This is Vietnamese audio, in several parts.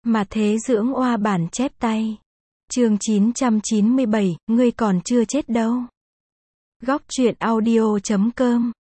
Mà thế dưỡng oa bản chép tay. Chương 997, ngươi còn chưa chết đâu. Góc truyện audio.com.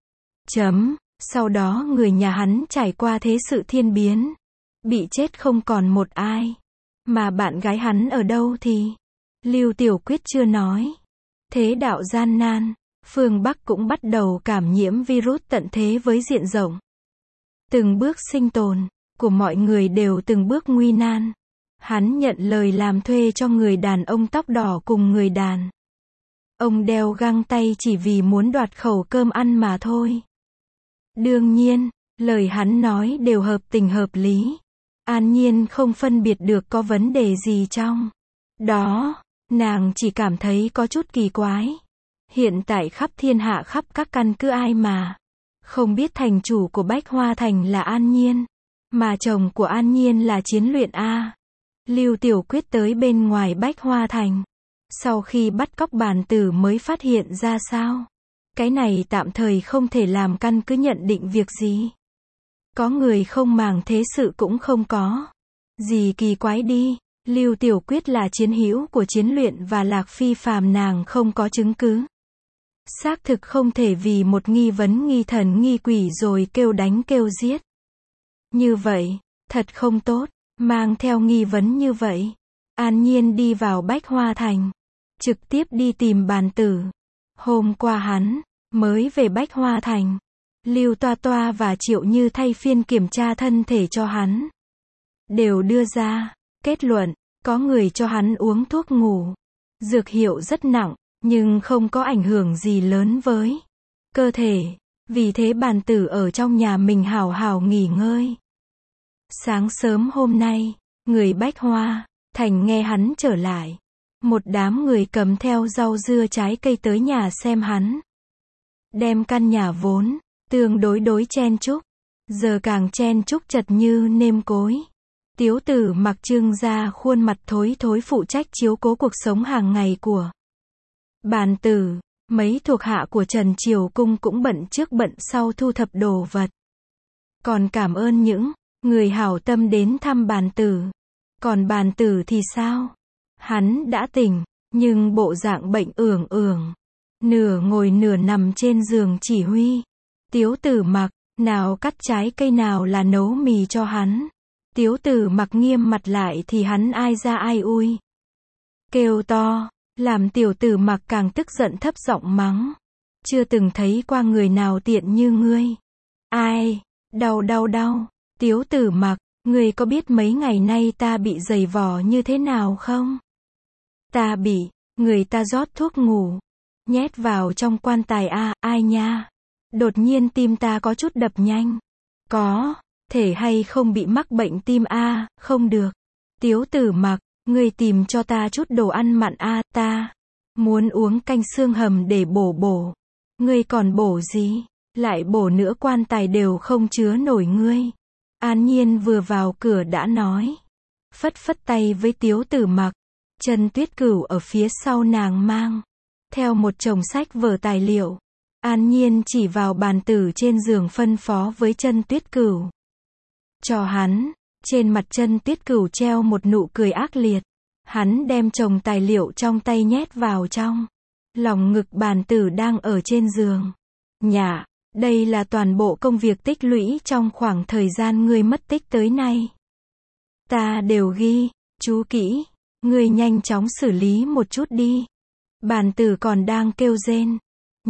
Sau đó người nhà hắn trải qua thế sự thiên biến. Bị chết không còn một ai. Mà bạn gái hắn ở đâu thì? Lưu Tiểu Quyết chưa nói. Thế đạo gian nan. Phương Bắc cũng bắt đầu cảm nhiễm virus tận thế với diện rộng. Từng bước sinh tồn của mọi người đều từng bước nguy nan. Hắn nhận lời làm thuê cho người đàn ông tóc đỏ cùng người đàn ông đeo găng tay chỉ vì muốn đoạt khẩu cơm ăn mà thôi. Đương nhiên, lời hắn nói đều hợp tình hợp lý. An Nhiên không phân biệt được có vấn đề gì trong đó. Nàng chỉ cảm thấy có chút kỳ quái. Hiện tại khắp thiên hạ khắp các căn cứ ai mà không biết thành chủ của Bách Hoa Thành là An Nhiên, mà chồng của An Nhiên là Chiến Luyện A. Lưu Tiểu Quyết tới bên ngoài Bách Hoa Thành. Sau khi bắt cóc bàn tử mới phát hiện ra sao. Cái này tạm thời không thể làm căn cứ nhận định việc gì. Có người không màng thế sự cũng không có gì kỳ quái đi. Lưu Tiểu Quyết là chiến hữu của Chiến Luyện và Lạc Phi Phàm, nàng không có chứng cứ xác thực không thể vì một nghi vấn nghi thần nghi quỷ rồi kêu đánh kêu giết. Như vậy, thật không tốt. Mang theo nghi vấn như vậy, An Nhiên đi vào Bách Hoa Thành, trực tiếp đi tìm bàn tử. Hôm qua hắn mới về Bách Hoa Thành. Lưu Toa Toa và Triệu Như thay phiên kiểm tra thân thể cho hắn. Đều đưa ra kết luận, có người cho hắn uống thuốc ngủ. Dược hiệu rất nặng, nhưng không có ảnh hưởng gì lớn với cơ thể. Vì thế bàn tử ở trong nhà mình hào hào nghỉ ngơi. Sáng sớm hôm nay, người Bách Hoa Thành nghe hắn trở lại. Một đám người cầm theo rau dưa trái cây tới nhà xem hắn. Đem căn nhà vốn tương đối chen chúc, giờ càng chen chúc chật như nêm cối. Tiếu Tử Mặc trưng ra khuôn mặt thối phụ trách chiếu cố cuộc sống hàng ngày của bàn tử. Mấy thuộc hạ của Trần Triều Cung cũng bận trước bận sau thu thập đồ vật. Còn cảm ơn những người hảo tâm đến thăm bàn tử. Còn bàn tử thì sao? Hắn đã tỉnh, nhưng bộ dạng bệnh ưởng. Nửa ngồi nửa nằm trên giường chỉ huy. Tiếu Tử Mặc, nào cắt trái cây nào là nấu mì cho hắn. Tiếu Tử Mặc nghiêm mặt lại thì hắn ai ra ai ui. Kêu to, làm Tiểu Tử Mặc càng tức giận thấp giọng mắng. Chưa từng thấy qua người nào tiện như ngươi. Ai? Đau. Tiếu Tử Mặc, ngươi có biết mấy ngày nay ta bị giày vò như thế nào không? Ta bị người ta rót thuốc ngủ, nhét vào trong quan tài ai nha? Đột nhiên tim ta có chút đập nhanh. Có thể hay không bị mắc bệnh tim không được. Tiếu Tử Mặc, ngươi tìm cho ta chút đồ ăn mặn ta muốn uống canh xương hầm để bổ. Ngươi còn bổ gì? Lại bổ nữa, quan tài đều không chứa nổi ngươi. An Nhiên vừa vào cửa đã nói. Phất tay với Tiếu Tử Mặc. Trần Tuyết Cửu ở phía sau nàng mang theo một chồng sách vở tài liệu. An Nhiên chỉ vào bàn tử trên giường phân phó với Trần Tuyết Cửu. Cho hắn. Trên mặt Trần Tuyết Cửu treo một nụ cười ác liệt. Hắn đem chồng tài liệu trong tay nhét vào trong lòng ngực bàn tử đang ở trên giường. Nhả, đây là toàn bộ công việc tích lũy trong khoảng thời gian ngươi mất tích tới nay. Ta đều ghi chú kỹ, ngươi nhanh chóng xử lý một chút đi. Bàn tử còn đang kêu rên.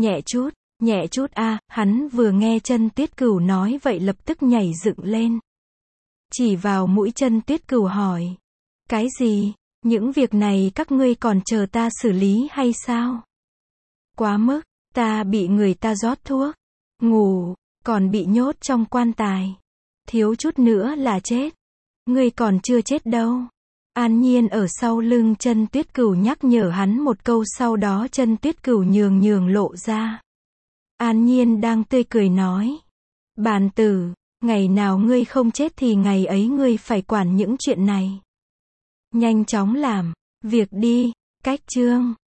Nhẹ chút hắn vừa nghe Trần Tuyết Cửu nói vậy lập tức nhảy dựng lên. Chỉ vào mũi Trần Tuyết Cửu hỏi. Cái gì? Những việc này các ngươi còn chờ ta xử lý hay sao? Quá mức, ta bị người ta rót thuốc ngủ, còn bị nhốt trong quan tài. Thiếu chút nữa là chết. Ngươi còn chưa chết đâu. An Nhiên ở sau lưng Trần Tuyết Cửu nhắc nhở hắn một câu, sau đó Trần Tuyết Cửu nhường lộ ra. An Nhiên đang tươi cười nói. Bàn tử, ngày nào ngươi không chết thì ngày ấy ngươi phải quản những chuyện này. Nhanh chóng làm việc đi. Cách chương